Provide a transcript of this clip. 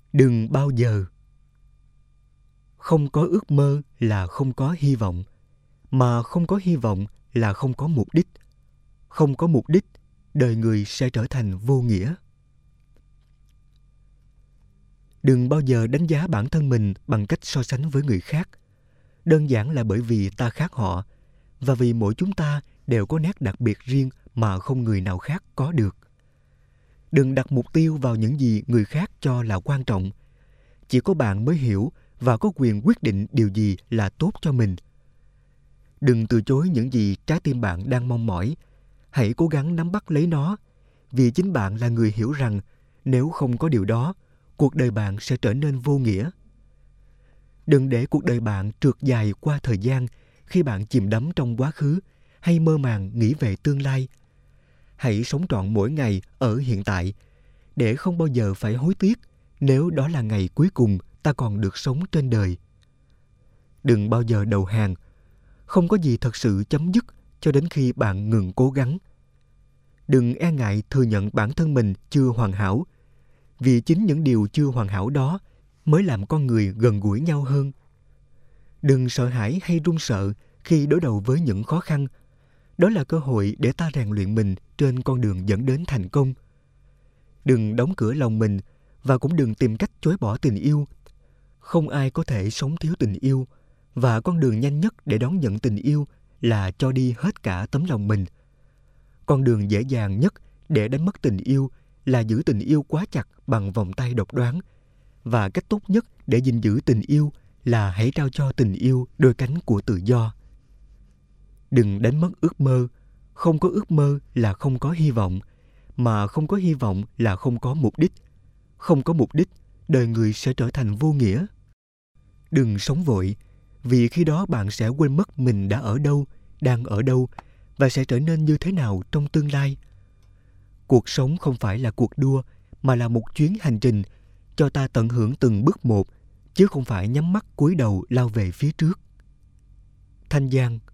Đừng bao giờ. Không có ước mơ là không có hy vọng, mà không có hy vọng là không có mục đích. Không có mục đích, đời người sẽ trở thành vô nghĩa. Đừng bao giờ đánh giá bản thân mình bằng cách so sánh với người khác. Đơn giản là bởi vì ta khác họ, và vì mỗi chúng ta đều có nét đặc biệt riêng mà không người nào khác có được. Đừng đặt mục tiêu vào những gì người khác cho là quan trọng. Chỉ có bạn mới hiểu và có quyền quyết định điều gì là tốt cho mình. Đừng từ chối những gì trái tim bạn đang mong mỏi. Hãy cố gắng nắm bắt lấy nó, vì chính bạn là người hiểu rằng nếu không có điều đó, cuộc đời bạn sẽ trở nên vô nghĩa. Đừng để cuộc đời bạn trượt dài qua thời gian khi bạn chìm đắm trong quá khứ hay mơ màng nghĩ về tương lai. Hãy sống trọn mỗi ngày ở hiện tại để không bao giờ phải hối tiếc nếu đó là ngày cuối cùng ta còn được sống trên đời. Đừng bao giờ đầu hàng. Không có gì thật sự chấm dứt cho đến khi bạn ngừng cố gắng. Đừng e ngại thừa nhận bản thân mình chưa hoàn hảo, vì chính những điều chưa hoàn hảo đó mới làm con người gần gũi nhau hơn. Đừng sợ hãi hay run sợ khi đối đầu với những khó khăn. Đó là cơ hội để ta rèn luyện mình trên con đường dẫn đến thành công. Đừng đóng cửa lòng mình và cũng đừng tìm cách chối bỏ tình yêu. Không ai có thể sống thiếu tình yêu, và con đường nhanh nhất để đón nhận tình yêu là cho đi hết cả tấm lòng mình. Con đường dễ dàng nhất để đánh mất tình yêu là giữ tình yêu quá chặt bằng vòng tay độc đoán. Và cách tốt nhất để gìn giữ tình yêu là hãy trao cho tình yêu đôi cánh của tự do. Đừng đánh mất ước mơ. Không có ước mơ là không có hy vọng, mà không có hy vọng là không có mục đích. Không có mục đích, đời người sẽ trở thành vô nghĩa. Đừng sống vội, vì khi đó bạn sẽ quên mất mình đã ở đâu, đang ở đâu và sẽ trở nên như thế nào trong tương lai. Cuộc sống không phải là cuộc đua, mà là một chuyến hành trình cho ta tận hưởng từng bước một, chứ không phải nhắm mắt cúi đầu lao về phía trước. Thanh Giang,